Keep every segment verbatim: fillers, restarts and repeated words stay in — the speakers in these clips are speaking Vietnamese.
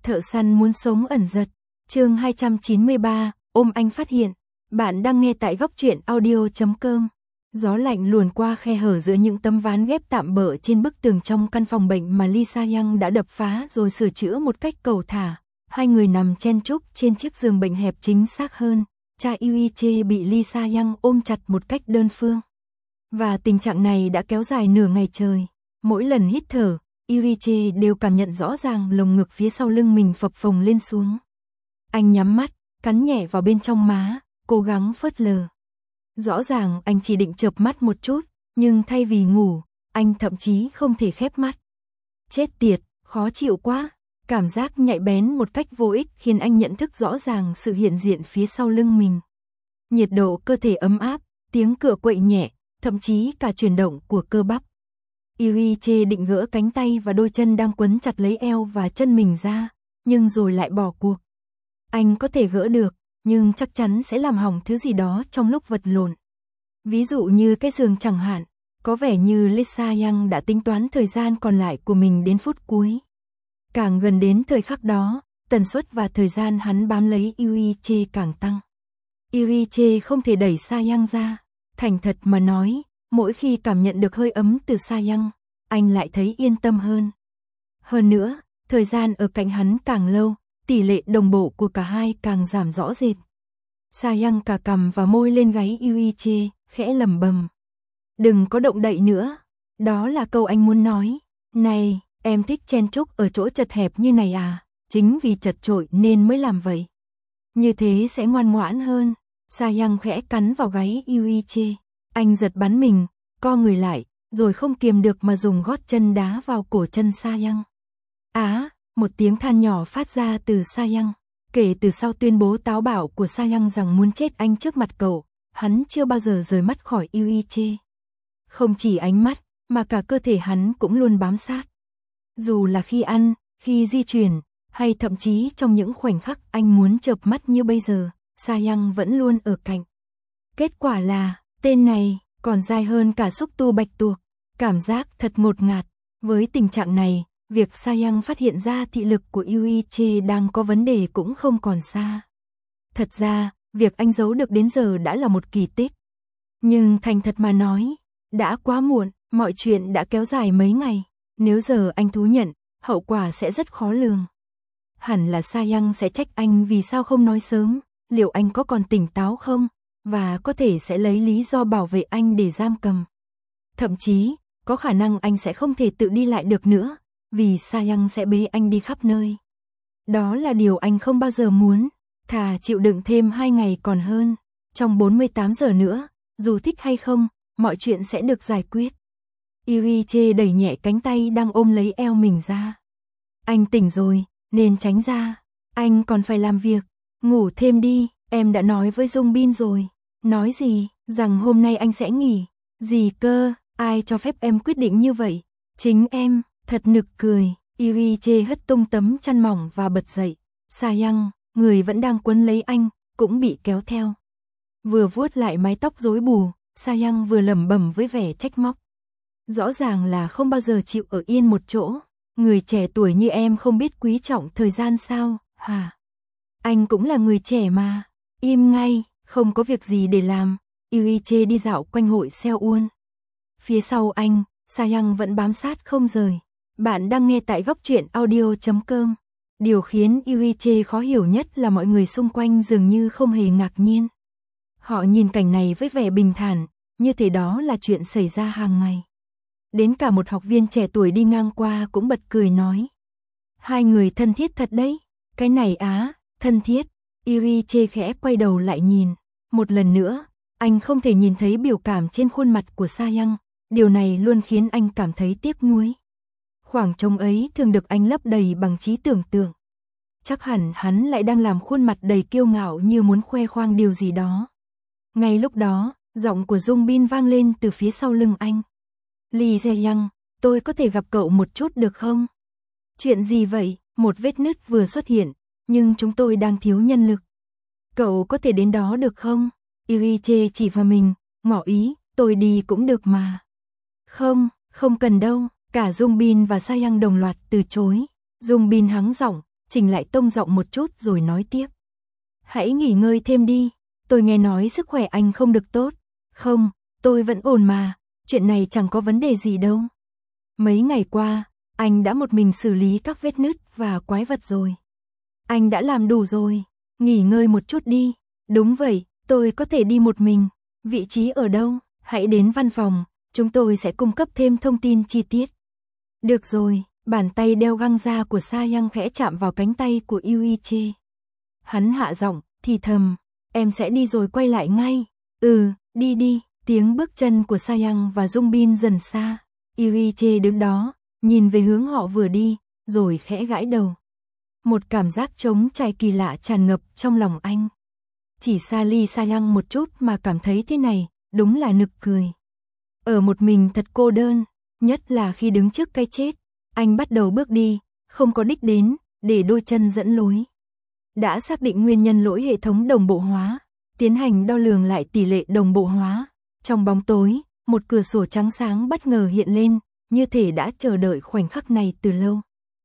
Thợ săn muốn sống ẩn giật. Chương hai trăm chín mươi ba, ôm anh phát hiện. Bạn đang nghe tại góc truyện audio chấm com. Gió lạnh luồn qua khe hở giữa những tấm ván ghép tạm bợ trên bức tường trong căn phòng bệnh mà Lee Sa-young đã đập phá rồi sửa chữa một cách cầu thả. Hai người nằm chen chúc trên chiếc giường bệnh hẹp, chính xác hơn, cha Yoon-jae bị Lee Sa-young ôm chặt một cách đơn phương. Và tình trạng này đã kéo dài nửa ngày trời. Mỗi lần hít thở, Yoon-jae đều cảm nhận rõ ràng lồng ngực phía sau lưng mình phập phồng lên xuống. Anh nhắm mắt, cắn nhẹ vào bên trong má, cố gắng phớt lờ. Rõ ràng anh chỉ định chợp mắt một chút, nhưng thay vì ngủ, anh thậm chí không thể khép mắt. Chết tiệt, khó chịu quá. Cảm giác nhạy bén một cách vô ích khiến anh nhận thức rõ ràng sự hiện diện phía sau lưng mình. Nhiệt độ cơ thể ấm áp, tiếng cựa quậy nhẹ, thậm chí cả chuyển động của cơ bắp. Yoon-jae định gỡ cánh tay và đôi chân đang quấn chặt lấy eo và chân mình ra, nhưng rồi lại bỏ cuộc. Anh có thể gỡ được, nhưng chắc chắn sẽ làm hỏng thứ gì đó trong lúc vật lộn. Ví dụ như cái giường chẳng hạn, có vẻ như Lee Sa-young đã tính toán thời gian còn lại của mình đến phút cuối. Càng gần đến thời khắc đó, tần suất và thời gian hắn bám lấy Yoon-jae càng tăng. Yoon-jae không thể đẩy Sa-young ra. Thành thật mà nói, mỗi khi cảm nhận được hơi ấm từ Sa-young, anh lại thấy yên tâm hơn. Hơn nữa, thời gian ở cạnh hắn càng lâu, tỷ lệ đồng bộ của cả hai càng giảm rõ rệt. Sa-young cà cằm và môi lên gáy Yoon-jae, khẽ lẩm bẩm. Đừng có động đậy nữa. Đó là câu anh muốn nói. Này, em thích chen chúc ở chỗ chật hẹp như này à? Chính vì chật chội nên mới làm vậy. Như thế sẽ ngoan ngoãn hơn. Sa-young khẽ cắn vào gáy Yoon-jae. Anh giật bắn mình, co người lại, rồi không kiềm được mà dùng gót chân đá vào cổ chân Sa-young. Á, một tiếng than nhỏ phát ra từ Sa-young. Kể từ sau tuyên bố táo bạo của Sa-young rằng muốn chết anh trước mặt cậu, hắn chưa bao giờ rời mắt khỏi Yoon-jae. Không chỉ ánh mắt, mà cả cơ thể hắn cũng luôn bám sát. Dù là khi ăn, khi di chuyển, hay thậm chí trong những khoảnh khắc anh muốn chợp mắt như bây giờ, Sa-young vẫn luôn ở cạnh. Kết quả là, tên này còn dai hơn cả xúc tu bạch tuộc. Cảm giác thật ngột ngạt. Với tình trạng này, việc Sa-young phát hiện ra thị lực của Yoon-jae đang có vấn đề cũng không còn xa. Thật ra, việc anh giấu được đến giờ đã là một kỳ tích. Nhưng thành thật mà nói, đã quá muộn, mọi chuyện đã kéo dài mấy ngày. Nếu giờ anh thú nhận, hậu quả sẽ rất khó lường. Hẳn là Sa-young sẽ trách anh vì sao không nói sớm, liệu anh có còn tỉnh táo không, và có thể sẽ lấy lý do bảo vệ anh để giam cầm. Thậm chí, có khả năng anh sẽ không thể tự đi lại được nữa, vì Sa-young sẽ bế anh đi khắp nơi. Đó là điều anh không bao giờ muốn, thà chịu đựng thêm hai ngày còn hơn. Trong bốn mươi tám giờ nữa, dù thích hay không, mọi chuyện sẽ được giải quyết. Yoon-jae đẩy nhẹ cánh tay đang ôm lấy eo mình ra. Anh tỉnh rồi, nên tránh ra. Anh còn phải làm việc. Ngủ thêm đi, em đã nói với Jung Bin rồi. Nói gì? Rằng hôm nay anh sẽ nghỉ. Gì cơ? Ai cho phép em quyết định như vậy? Chính em. Thật nực cười. Yoon-jae hất tung tấm chăn mỏng và bật dậy. Sa-young, người vẫn đang quấn lấy anh, cũng bị kéo theo. Vừa vuốt lại mái tóc rối bù, Sa-young vừa lẩm bẩm với vẻ trách móc. Rõ ràng là không bao giờ chịu ở yên một chỗ. Người trẻ tuổi như em không biết quý trọng thời gian sao, hả? Anh cũng là người trẻ mà. Im ngay, không có việc gì để làm. Yoon-jae đi dạo quanh hội Seoul. Phía sau anh, Sa-young vẫn bám sát không rời. Bạn đang nghe tại góc truyện audio chấm com. Điều khiến Yoon-jae khó hiểu nhất là mọi người xung quanh dường như không hề ngạc nhiên. Họ nhìn cảnh này với vẻ bình thản, như thế đó là chuyện xảy ra hàng ngày. Đến cả một học viên trẻ tuổi đi ngang qua cũng bật cười nói. Hai người thân thiết thật đấy. Cái này á, thân thiết. Yoon-jae khẽ quay đầu lại nhìn. Một lần nữa, anh không thể nhìn thấy biểu cảm trên khuôn mặt của Sa-young. Điều này luôn khiến anh cảm thấy tiếc nuối. Khoảng trống ấy thường được anh lấp đầy bằng trí tưởng tượng. Chắc hẳn hắn lại đang làm khuôn mặt đầy kiêu ngạo như muốn khoe khoang điều gì đó. Ngay lúc đó, giọng của Jung Bin vang lên từ phía sau lưng anh. Lee Jae-young, tôi có thể gặp cậu một chút được không? Chuyện gì vậy? Một vết nứt vừa xuất hiện, nhưng chúng tôi đang thiếu nhân lực. Cậu có thể đến đó được không? Yoon-jae chỉ vào mình, ngỏ ý, tôi đi cũng được mà. Không, không cần đâu. Cả Jung Bin và Sa-young đồng loạt từ chối. Jung Bin hắng giọng, chỉnh lại tông giọng một chút rồi nói tiếp. Hãy nghỉ ngơi thêm đi, tôi nghe nói sức khỏe anh không được tốt. Không, tôi vẫn ổn mà, chuyện này chẳng có vấn đề gì đâu. Mấy ngày qua, anh đã một mình xử lý các vết nứt và quái vật rồi. Anh đã làm đủ rồi, nghỉ ngơi một chút đi. Đúng vậy, tôi có thể đi một mình. Vị trí ở đâu? Hãy đến văn phòng, chúng tôi sẽ cung cấp thêm thông tin chi tiết. Được rồi, bàn tay đeo găng da của Sa Yang khẽ chạm vào cánh tay của Yuiche. Hắn hạ giọng, thì thầm, em sẽ đi rồi quay lại ngay. Ừ, đi đi, tiếng bước chân của Sa Yang và Dung Bin dần xa. Yuiche đứng đó, nhìn về hướng họ vừa đi, rồi khẽ gãi đầu. Một cảm giác trống trải kỳ lạ tràn ngập trong lòng anh. Chỉ xa ly Sa Yang một chút mà cảm thấy thế này, đúng là nực cười. Ở một mình thật cô đơn, nhất là khi đứng trước cái chết. Anh bắt đầu bước đi, không có đích đến, để đôi chân dẫn lối. Đã xác định nguyên nhân lỗi hệ thống đồng bộ hóa, tiến hành đo lường lại tỷ lệ đồng bộ hóa. Trong bóng tối, một cửa sổ trắng sáng bất ngờ hiện lên, như thể đã chờ đợi khoảnh khắc này từ lâu.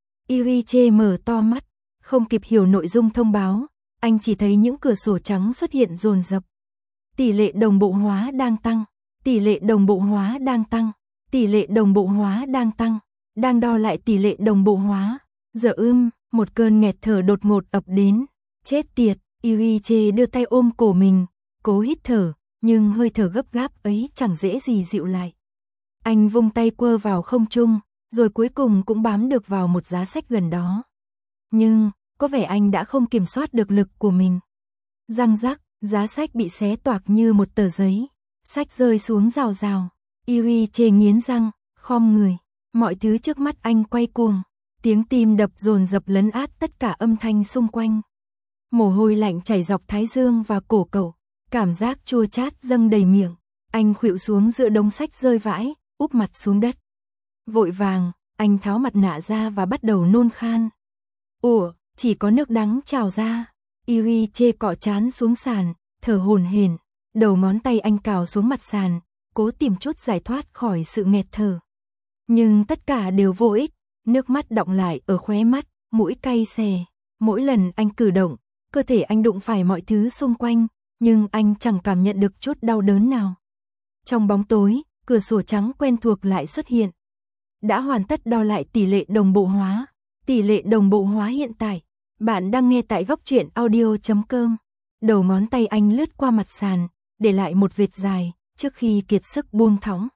Yuiche mở to mắt, không kịp hiểu nội dung thông báo, anh chỉ thấy những cửa sổ trắng xuất hiện dồn dập. Tỷ lệ đồng bộ hóa đang tăng, tỷ lệ đồng bộ hóa đang tăng, tỷ lệ đồng bộ hóa đang tăng, đang đo lại tỷ lệ đồng bộ hóa. Giờ ưm, một cơn nghẹt thở đột ngột ập đến. Chết tiệt, Yuiche đưa tay ôm cổ mình, cố hít thở, nhưng hơi thở gấp gáp ấy chẳng dễ gì dịu lại. Anh vung tay quơ vào không trung, rồi cuối cùng cũng bám được vào một giá sách gần đó. Nhưng, có vẻ anh đã không kiểm soát được lực của mình. Răng rắc, giá sách bị xé toạc như một tờ giấy. Sách rơi xuống rào rào. Yuiche nghiến răng, khom người. Mọi thứ trước mắt anh quay cuồng. Tiếng tim đập dồn dập lấn át tất cả âm thanh xung quanh. Mồ hôi lạnh chảy dọc thái dương và cổ cậu. Cảm giác chua chát dâng đầy miệng. Anh khuỵu xuống giữa đống sách rơi vãi, úp mặt xuống đất. Vội vàng, anh tháo mặt nạ ra và bắt đầu nôn khan. Ủa, chỉ có nước đắng trào ra. Yuiche cọ trán xuống sàn, thở hổn hển. Đầu ngón tay anh cào xuống mặt sàn, cố tìm chút giải thoát khỏi sự nghẹt thở. Nhưng tất cả đều vô ích, nước mắt đọng lại ở khóe mắt, mũi cay xè. Mỗi lần anh cử động, cơ thể anh đụng phải mọi thứ xung quanh, nhưng anh chẳng cảm nhận được chút đau đớn nào. Trong bóng tối, cửa sổ trắng quen thuộc lại xuất hiện. Đã hoàn tất đo lại tỷ lệ đồng bộ hóa. Tỷ lệ đồng bộ hóa hiện tại. Bạn đang nghe tại góc truyện audio chấm com. Đầu ngón tay anh lướt qua mặt sàn, để lại một vệt dài, trước khi kiệt sức buông thõng.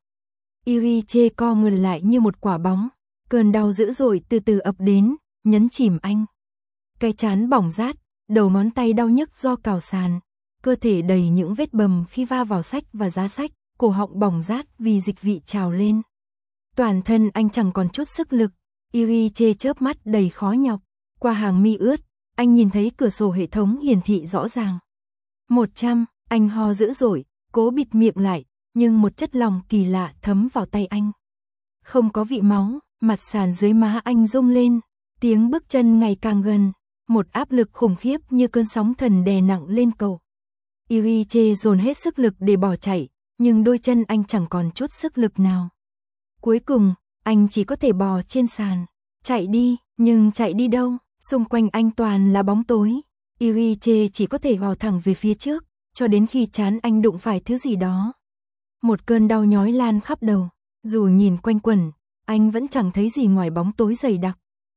Yuiche co người lại như một quả bóng. Cơn đau dữ dội từ từ ập đến, nhấn chìm anh. Cái trán bỏng rát, đầu ngón tay đau nhức do cào sàn. Cơ thể đầy những vết bầm khi va vào sách và giá sách, cổ họng bỏng rát vì dịch vị trào lên. Toàn thân anh chẳng còn chút sức lực. Yuiche chớp mắt đầy khó nhọc. Qua hàng mi ướt, anh nhìn thấy cửa sổ hệ thống hiển thị rõ ràng. một trăm, anh ho dữ dội, cố bịt miệng lại, nhưng một chất lỏng kỳ lạ thấm vào tay anh. Không có vị máu, mặt sàn dưới má anh rung lên, tiếng bước chân ngày càng gần, một áp lực khủng khiếp như cơn sóng thần đè nặng lên cậu. Yuiche dồn hết sức lực để bỏ chạy, nhưng đôi chân anh chẳng còn chút sức lực nào. Cuối cùng, anh chỉ có thể bò trên sàn. Chạy đi, nhưng chạy đi đâu? Xung quanh anh toàn là bóng tối. Yuiche chỉ có thể bò thẳng về phía trước, cho đến khi trán anh đụng phải thứ gì đó. Một cơn đau nhói lan khắp đầu. Dù nhìn quanh quẩn, anh vẫn chẳng thấy gì ngoài bóng tối dày đặc.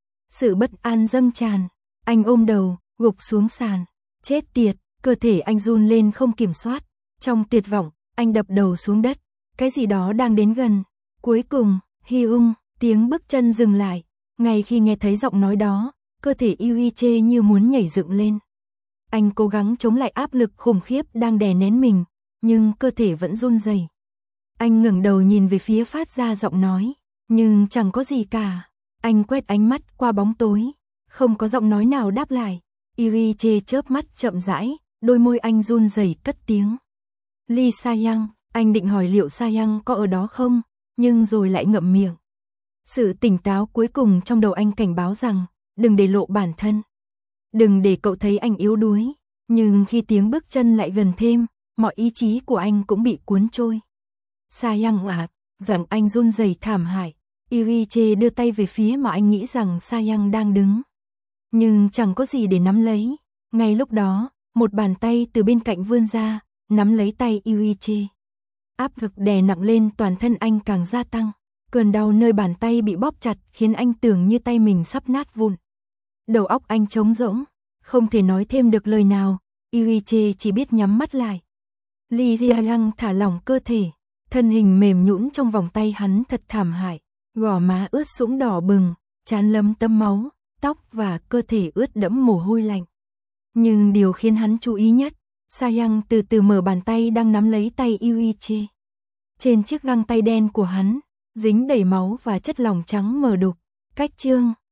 Sự bất an dâng tràn. Anh ôm đầu, gục xuống sàn. Chết tiệt, cơ thể anh run lên không kiểm soát. Trong tuyệt vọng, anh đập đầu xuống đất. Cái gì đó đang đến gần. Cuối cùng, Hyung, tiếng bước chân dừng lại. Ngay khi nghe thấy giọng nói đó, cơ thể Yuiche như muốn nhảy dựng lên. Anh cố gắng chống lại áp lực khủng khiếp đang đè nén mình, nhưng cơ thể vẫn run rẩy. Anh ngẩng đầu nhìn về phía phát ra giọng nói, nhưng chẳng có gì cả. Anh quét ánh mắt qua bóng tối, không có giọng nói nào đáp lại. Yuiche chớp mắt chậm rãi, đôi môi anh run rẩy cất tiếng. Lee Sa Yang, anh định hỏi liệu Sa Yang có ở đó không, nhưng rồi lại ngậm miệng. Sự tỉnh táo cuối cùng trong đầu anh cảnh báo rằng, đừng để lộ bản thân. Đừng để cậu thấy anh yếu đuối. Nhưng khi tiếng bước chân lại gần thêm, mọi ý chí của anh cũng bị cuốn trôi. Sa Yang ạ, rằng anh run rẩy thảm hại. Yuiche đưa tay về phía mà anh nghĩ rằng Sa Yang đang đứng. nhưng chẳng có gì để nắm lấy. Ngay lúc đó, một bàn tay từ bên cạnh vươn ra, nắm lấy tay Yuichi. Áp lực đè nặng lên toàn thân anh càng gia tăng. Cơn đau nơi bàn tay bị bóp chặt khiến anh tưởng như tay mình sắp nát vụn. Đầu óc anh trống rỗng, không thể nói thêm được lời nào. Yuichi chỉ biết nhắm mắt lại. Li Jiayang thả lỏng cơ thể, thân hình mềm nhũn trong vòng tay hắn thật thảm hại. Gò má ướt sũng đỏ bừng, trán lấm tấm máu, tóc và cơ thể ướt đẫm mồ hôi lạnh. Nhưng điều khiến hắn chú ý nhất, Sayang từ từ mở bàn tay đang nắm lấy tay Yuichi. Trên chiếc găng tay đen của hắn, dính đầy máu và chất lỏng trắng mờ đục. Cách chương